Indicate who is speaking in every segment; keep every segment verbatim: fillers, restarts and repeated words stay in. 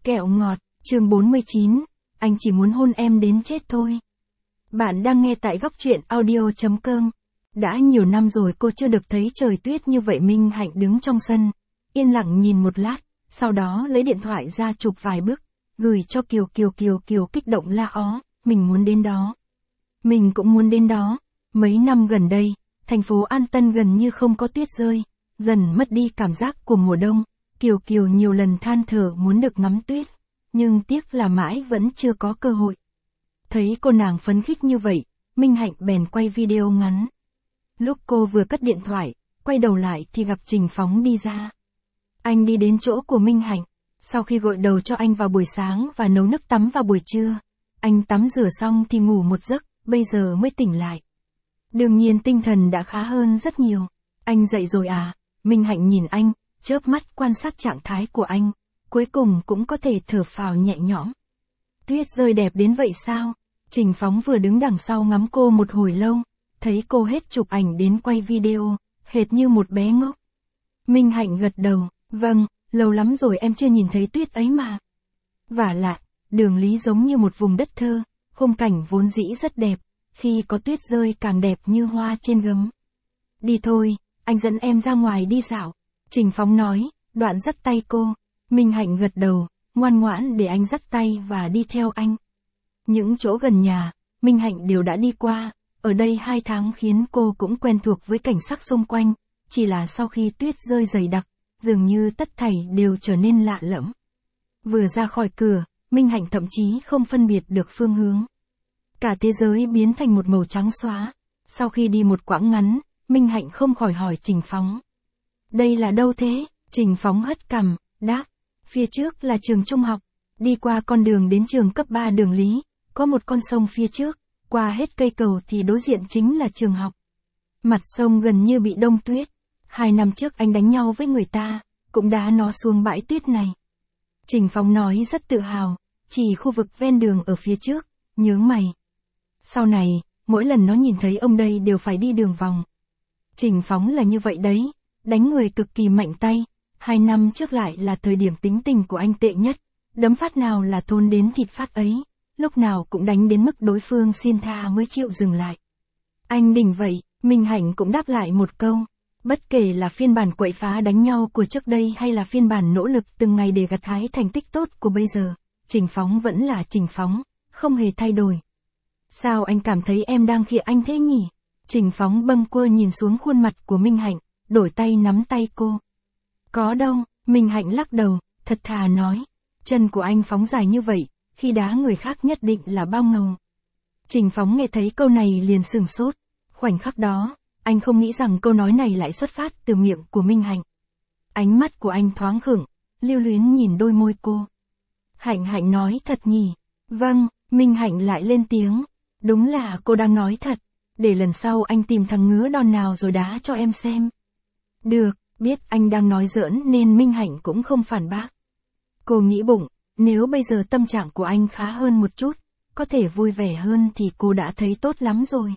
Speaker 1: Kẹo ngọt, chương bốn mươi chín, anh chỉ muốn hôn em đến chết thôi. Bạn đang nghe tại góc truyện audio chấm com. Đã nhiều năm rồi cô chưa được thấy trời tuyết như vậy. Minh Hạnh đứng trong sân, yên lặng nhìn một lát, sau đó lấy điện thoại ra chụp vài bức, gửi cho Kiều Kiều Kiều Kiều kích động la ó, mình muốn đến đó. Mình cũng muốn đến đó. Mấy năm gần đây, thành phố An Tân gần như không có tuyết rơi, dần mất đi cảm giác của mùa đông. Kiều Kiều nhiều lần than thở muốn được ngắm tuyết, nhưng tiếc là mãi vẫn chưa có cơ hội. Thấy cô nàng phấn khích như vậy, Minh Hạnh bèn quay video ngắn. Lúc cô vừa cất điện thoại, quay đầu lại thì gặp Trình Phóng đi ra. Anh đi đến chỗ của Minh Hạnh, sau khi gội đầu cho anh vào buổi sáng và nấu nước tắm vào buổi trưa. Anh tắm rửa xong thì ngủ một giấc, bây giờ mới tỉnh lại. Đương nhiên tinh thần đã khá hơn rất nhiều. Anh dậy rồi à? Minh Hạnh nhìn anh, chớp mắt quan sát trạng thái của anh, cuối cùng cũng có thể thở phào nhẹ nhõm. Tuyết rơi đẹp đến vậy sao? Trình Phóng vừa đứng đằng sau ngắm cô một hồi lâu, thấy cô hết chụp ảnh đến quay video, hệt như một bé ngốc. Minh Hạnh gật đầu, vâng, lâu lắm rồi em chưa nhìn thấy tuyết ấy mà. Vả lại, Đường Lý giống như một vùng đất thơ, khung cảnh vốn dĩ rất đẹp, khi có tuyết rơi càng đẹp như hoa trên gấm. Đi thôi, anh dẫn em ra ngoài đi dạo. Trình Phóng nói, đoạn dắt tay cô. Minh Hạnh gật đầu, ngoan ngoãn để anh dắt tay và đi theo anh. Những chỗ gần nhà, Minh Hạnh đều đã đi qua, ở đây hai tháng khiến cô cũng quen thuộc với cảnh sắc xung quanh, chỉ là sau khi tuyết rơi dày đặc, dường như tất thảy đều trở nên lạ lẫm. Vừa ra khỏi cửa, Minh Hạnh thậm chí không phân biệt được phương hướng. Cả thế giới biến thành một màu trắng xóa. Sau khi đi một quãng ngắn, Minh Hạnh không khỏi hỏi Trình Phóng. Đây là đâu thế? Trình Phóng hất cằm, đáp. Phía trước là trường trung học. Đi qua con đường đến trường cấp ba Đường Lý, có một con sông phía trước, qua hết cây cầu thì đối diện chính là trường học. Mặt sông gần như bị đông tuyết. Hai năm trước anh đánh nhau với người ta, cũng đá nó xuống bãi tuyết này. Trình Phóng nói rất tự hào, chỉ khu vực ven đường ở phía trước, nhướng mày. Sau này, mỗi lần nó nhìn thấy ông đây đều phải đi đường vòng. Trình Phóng là như vậy đấy, đánh người cực kỳ mạnh tay. Hai năm trước lại là thời điểm tính tình của anh tệ nhất, đấm phát nào là thôn đến thịt phát ấy, lúc nào cũng đánh đến mức đối phương xin tha mới chịu dừng lại. Anh đỉnh vậy, Minh Hạnh cũng đáp lại một câu. Bất kể là phiên bản quậy phá đánh nhau của trước đây hay là phiên bản nỗ lực từng ngày để gặt hái thành tích tốt của bây giờ, Trình Phóng vẫn là Trình Phóng, không hề thay đổi. Sao anh cảm thấy em đang khịa anh thế nhỉ? Trình Phóng bâng quơ nhìn xuống khuôn mặt của Minh Hạnh, đổi tay nắm tay cô. Có đâu, Minh Hạnh lắc đầu, thật thà nói. Chân của anh Phóng dài như vậy, khi đá người khác nhất định là bao ngầu. Trình Phóng nghe thấy câu này liền sửng sốt. Khoảnh khắc đó, anh không nghĩ rằng câu nói này lại xuất phát từ miệng của Minh Hạnh. Ánh mắt của anh thoáng khựng, lưu luyến nhìn đôi môi cô. Hạnh Hạnh nói thật nhỉ? Vâng, Minh Hạnh lại lên tiếng. Đúng là cô đang nói thật, để lần sau anh tìm thằng ngứa đòn nào rồi đá cho em xem. Được, biết anh đang nói giỡn nên Minh Hạnh cũng không phản bác. Cô nghĩ bụng, nếu bây giờ tâm trạng của anh khá hơn một chút, có thể vui vẻ hơn thì cô đã thấy tốt lắm rồi.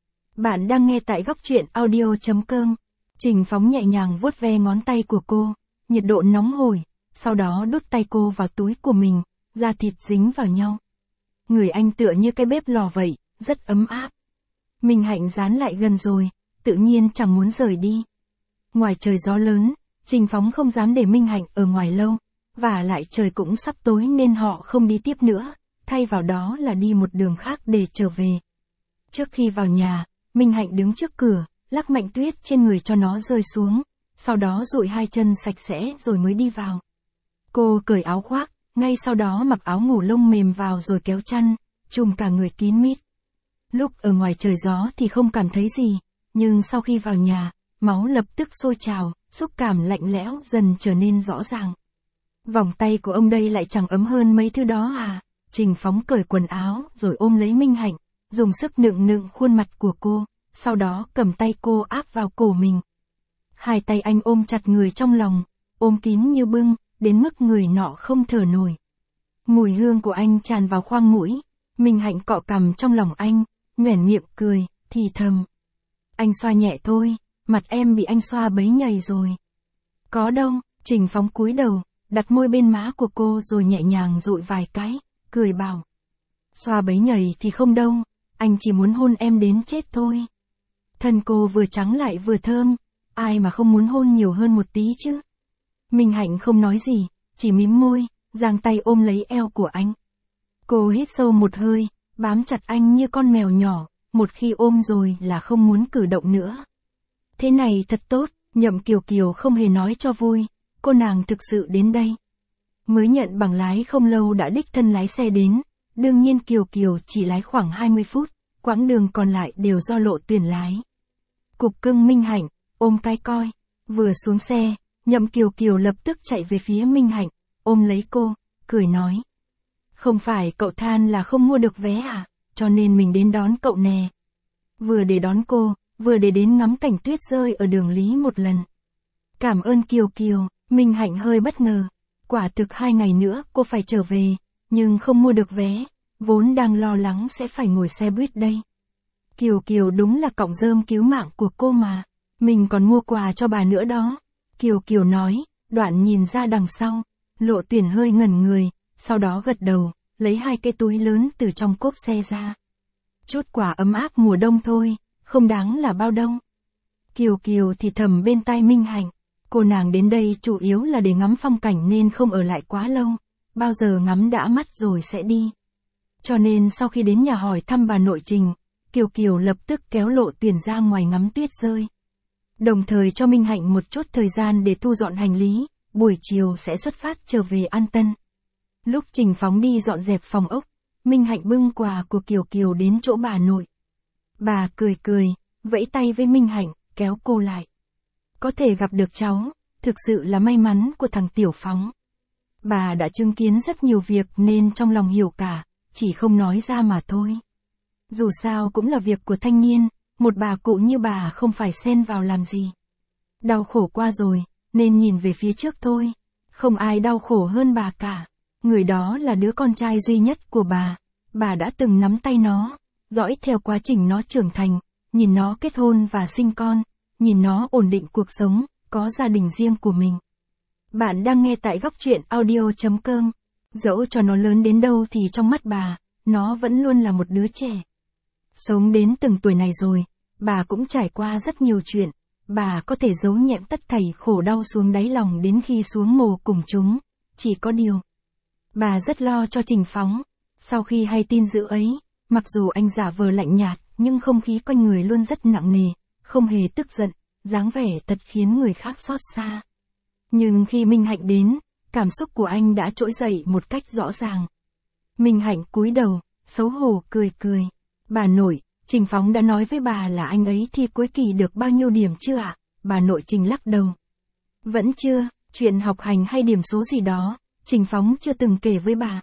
Speaker 1: Bạn đang nghe tại góc truyện audio chấm com. Trình Phóng nhẹ nhàng vuốt ve ngón tay của cô, nhiệt độ nóng hổi, sau đó đút tay cô vào túi của mình, da thịt dính vào nhau. Người anh tựa như cái bếp lò vậy, rất ấm áp. Minh Hạnh dán lại gần rồi, tự nhiên chẳng muốn rời đi. Ngoài trời gió lớn, Trình Phóng không dám để Minh Hạnh ở ngoài lâu, và lại trời cũng sắp tối nên họ không đi tiếp nữa, thay vào đó là đi một đường khác để trở về. Trước khi vào nhà, Minh Hạnh đứng trước cửa, lắc mạnh tuyết trên người cho nó rơi xuống, sau đó dụi hai chân sạch sẽ rồi mới đi vào. Cô cởi áo khoác, ngay sau đó mặc áo ngủ lông mềm vào rồi kéo chăn, trùm cả người kín mít. Lúc ở ngoài trời gió thì không cảm thấy gì, nhưng sau khi vào nhà, máu lập tức sôi trào, xúc cảm lạnh lẽo dần trở nên rõ ràng. Vòng tay của ông đây lại chẳng ấm hơn mấy thứ đó à? Trình Phóng cởi quần áo rồi ôm lấy Minh Hạnh, dùng sức nựng nựng khuôn mặt của cô, sau đó cầm tay cô áp vào cổ mình. Hai tay anh ôm chặt người trong lòng, ôm kín như bưng, đến mức người nọ không thở nổi. Mùi hương của anh tràn vào khoang mũi, Minh Hạnh cọ cằm trong lòng anh, nhoẻn miệng cười, thì thầm. Anh xoa nhẹ thôi, mặt em bị anh xoa bấy nhầy rồi. Có đâu, Trình Phóng cúi đầu, đặt môi bên má của cô rồi nhẹ nhàng dụi vài cái, cười bảo. Xoa bấy nhầy thì không đâu, anh chỉ muốn hôn em đến chết thôi. Thân cô vừa trắng lại vừa thơm, ai mà không muốn hôn nhiều hơn một tí chứ. Minh Hạnh không nói gì, chỉ mím môi, giang tay ôm lấy eo của anh. Cô hít sâu một hơi, bám chặt anh như con mèo nhỏ, một khi ôm rồi là không muốn cử động nữa. Thế này thật tốt, Nhậm Kiều Kiều không hề nói cho vui, cô nàng thực sự đến đây. Mới nhận bằng lái không lâu đã đích thân lái xe đến, đương nhiên Kiều Kiều chỉ lái khoảng hai mươi phút, quãng đường còn lại đều do Lộ Tuyển lái. Cục cưng Minh Hạnh, ôm cái coi, vừa xuống xe, Nhậm Kiều Kiều lập tức chạy về phía Minh Hạnh, ôm lấy cô, cười nói. Không phải cậu than là không mua được vé à, cho nên mình đến đón cậu nè. Vừa để đón cô, vừa để đến ngắm cảnh tuyết rơi ở đường Lý một lần. Cảm ơn Kiều Kiều, Minh Hạnh hơi bất ngờ. Quả thực hai ngày nữa cô phải trở về, nhưng không mua được vé, vốn đang lo lắng sẽ phải ngồi xe buýt đây. Kiều Kiều đúng là cọng rơm cứu mạng của cô mà, mình còn mua quà cho bà nữa đó. Kiều Kiều nói, đoạn nhìn ra đằng sau, Lộ Tuyển hơi ngẩn người, sau đó gật đầu, lấy hai cái túi lớn từ trong cốp xe ra. Chút quà ấm áp mùa đông thôi, không đáng là bao đâu. Kiều Kiều thì thầm bên tai Minh Hạnh, cô nàng đến đây chủ yếu là để ngắm phong cảnh nên không ở lại quá lâu, bao giờ ngắm đã mắt rồi sẽ đi. Cho nên sau khi đến nhà hỏi thăm bà nội Trình, Kiều Kiều lập tức kéo Lộ Tuyển ra ngoài ngắm tuyết rơi. Đồng thời cho Minh Hạnh một chút thời gian để thu dọn hành lý, buổi chiều sẽ xuất phát trở về An Tân. Lúc Trình Phóng đi dọn dẹp phòng ốc, Minh Hạnh bưng quà của Kiều Kiều đến chỗ bà nội. Bà cười cười, vẫy tay với Minh Hạnh, kéo cô lại. Có thể gặp được cháu, thực sự là may mắn của thằng Tiểu Phóng. Bà đã chứng kiến rất nhiều việc nên trong lòng hiểu cả, chỉ không nói ra mà thôi. Dù sao cũng là việc của thanh niên, một bà cụ như bà không phải xen vào làm gì. Đau khổ qua rồi, nên nhìn về phía trước thôi. Không ai đau khổ hơn bà cả. Người đó là đứa con trai duy nhất của bà. Bà đã từng nắm tay nó, dõi theo quá trình nó trưởng thành, nhìn nó kết hôn và sinh con, nhìn nó ổn định cuộc sống, có gia đình riêng của mình. Bạn đang nghe tại góc truyện audio chấm com. Dẫu cho nó lớn đến đâu thì trong mắt bà, nó vẫn luôn là một đứa trẻ. Sống đến từng tuổi này rồi, bà cũng trải qua rất nhiều chuyện, bà có thể giấu nhẹm tất thảy khổ đau xuống đáy lòng đến khi xuống mồ cùng chúng, chỉ có điều. Bà rất lo cho Trình Phóng, sau khi hay tin dữ ấy, mặc dù anh giả vờ lạnh nhạt, nhưng không khí quanh người luôn rất nặng nề, không hề tức giận, dáng vẻ thật khiến người khác xót xa. Nhưng khi Minh Hạnh đến, cảm xúc của anh đã trỗi dậy một cách rõ ràng. Minh Hạnh cúi đầu, xấu hổ cười cười. Bà nội, Trình Phóng đã nói với bà là anh ấy thi cuối kỳ được bao nhiêu điểm chưa ạ? À? Bà nội Trình lắc đầu. Vẫn chưa, chuyện học hành hay điểm số gì đó, Trình Phóng chưa từng kể với bà.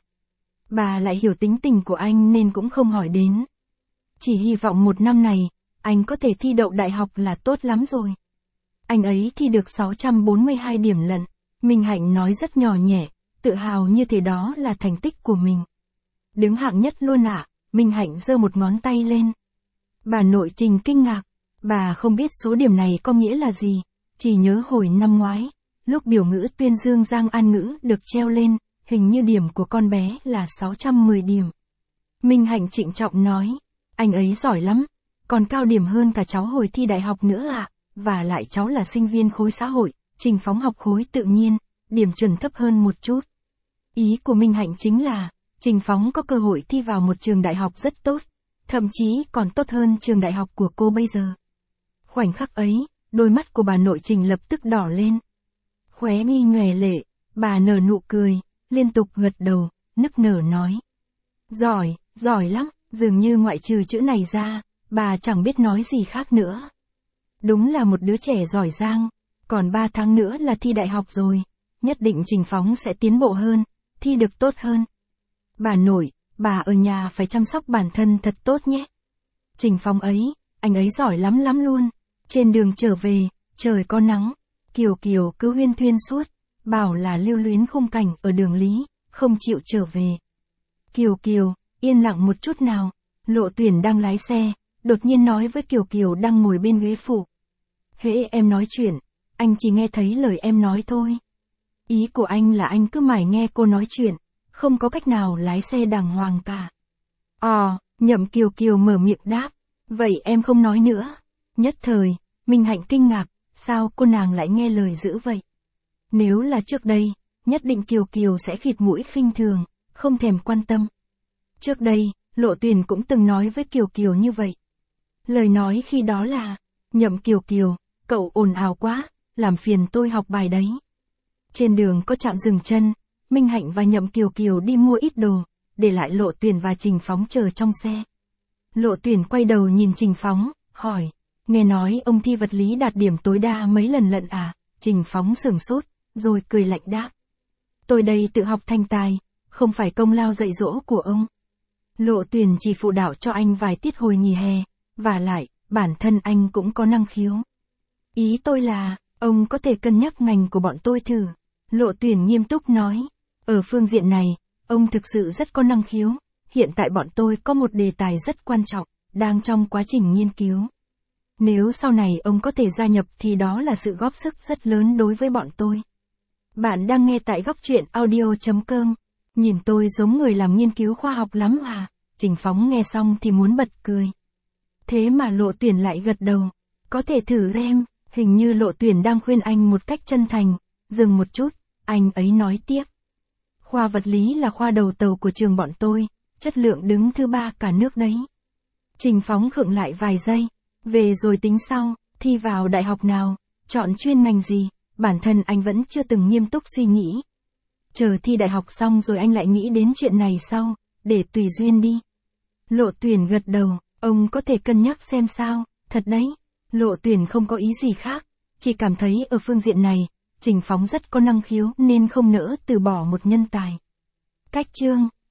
Speaker 1: Bà lại hiểu tính tình của anh nên cũng không hỏi đến. Chỉ hy vọng một năm này, anh có thể thi đậu đại học là tốt lắm rồi. Anh ấy thi được sáu trăm bốn mươi hai điểm lận. Minh Hạnh nói rất nhỏ nhẹ, tự hào như thế đó là thành tích của mình. Đứng hạng nhất luôn ạ, à? Minh Hạnh giơ một ngón tay lên. Bà nội Trình kinh ngạc, bà không biết số điểm này có nghĩa là gì, chỉ nhớ hồi năm ngoái, lúc biểu ngữ tuyên dương Giang An ngữ được treo lên, hình như điểm của con bé là sáu trăm mười điểm. Minh Hạnh trịnh trọng nói, anh ấy giỏi lắm, còn cao điểm hơn cả cháu hồi thi đại học nữa ạ, à? Và lại cháu là sinh viên khối xã hội, Trình Phóng học khối tự nhiên, điểm chuẩn thấp hơn một chút. Ý của Minh Hạnh chính là, Trình Phóng có cơ hội thi vào một trường đại học rất tốt, thậm chí còn tốt hơn trường đại học của cô bây giờ. Khoảnh khắc ấy, đôi mắt của bà nội Trình lập tức đỏ lên. Khóe mi nhòe lệ, bà nở nụ cười, liên tục gật đầu, nức nở nói. Giỏi, giỏi lắm, dường như ngoại trừ chữ này ra, bà chẳng biết nói gì khác nữa. Đúng là một đứa trẻ giỏi giang, còn ba tháng nữa là thi đại học rồi, nhất định Trình Phóng sẽ tiến bộ hơn, thi được tốt hơn. Bà nội, bà ở nhà phải chăm sóc bản thân thật tốt nhé. Trình Phóng ấy, anh ấy giỏi lắm lắm luôn. Trên đường trở về, trời có nắng, Kiều Kiều cứ huyên thuyên suốt, bảo là lưu luyến khung cảnh ở đường Lý, không chịu trở về. Kiều Kiều, yên lặng một chút nào, Lộ Tuyển đang lái xe, đột nhiên nói với Kiều Kiều đang ngồi bên ghế phụ. Hễ em nói chuyện, anh chỉ nghe thấy lời em nói thôi. Ý của anh là anh cứ mải nghe cô nói chuyện, không có cách nào lái xe đàng hoàng cả. Ồ, Nhậm Kiều Kiều mở miệng đáp. Vậy em không nói nữa. Nhất thời, Minh Hạnh kinh ngạc, sao cô nàng lại nghe lời dữ vậy? Nếu là trước đây, nhất định Kiều Kiều sẽ khịt mũi khinh thường, không thèm quan tâm. Trước đây, Lộ Tuyền cũng từng nói với Kiều Kiều như vậy. Lời nói khi đó là, Nhậm Kiều Kiều, cậu ồn ào quá, làm phiền tôi học bài đấy. Trên đường có trạm dừng chân, Minh Hạnh và Nhậm Kiều Kiều đi mua ít đồ, để lại Lộ Tuyền và Trình Phóng chờ trong xe. Lộ Tuyền quay đầu nhìn Trình Phóng, hỏi, nghe nói ông thi vật lý đạt điểm tối đa mấy lần lận à? Trình Phóng sửng sốt, rồi cười lạnh đáp. Tôi đây tự học thành tài, không phải công lao dạy dỗ của ông. Lộ Tuyền chỉ phụ đạo cho anh vài tiết hồi nghỉ hè, và lại, bản thân anh cũng có năng khiếu. Ý tôi là, ông có thể cân nhắc ngành của bọn tôi thử. Lộ Tuyền nghiêm túc nói, ở phương diện này, ông thực sự rất có năng khiếu. Hiện tại bọn tôi có một đề tài rất quan trọng, đang trong quá trình nghiên cứu. Nếu sau này ông có thể gia nhập thì đó là sự góp sức rất lớn đối với bọn tôi. Bạn đang nghe tại góc truyện audio chấm com. Nhìn tôi giống người làm nghiên cứu khoa học lắm à? Trình Phóng nghe xong thì muốn bật cười. Thế mà Lộ Tuyền lại gật đầu. Có thể thử em, hình như Lộ Tuyền đang khuyên anh một cách chân thành. Dừng một chút, anh ấy nói tiếp. Khoa vật lý là khoa đầu tàu của trường bọn tôi, chất lượng đứng thứ ba cả nước đấy. Trình Phóng khựng lại vài giây. Về rồi tính sau, thi vào đại học nào, chọn chuyên ngành gì, bản thân anh vẫn chưa từng nghiêm túc suy nghĩ. Chờ thi đại học xong rồi anh lại nghĩ đến chuyện này sau, để tùy duyên đi. Lộ Tuyền gật đầu, ông có thể cân nhắc xem sao, thật đấy. Lộ Tuyền không có ý gì khác, chỉ cảm thấy ở phương diện này, Trình Phóng rất có năng khiếu nên không nỡ từ bỏ một nhân tài. Cách chương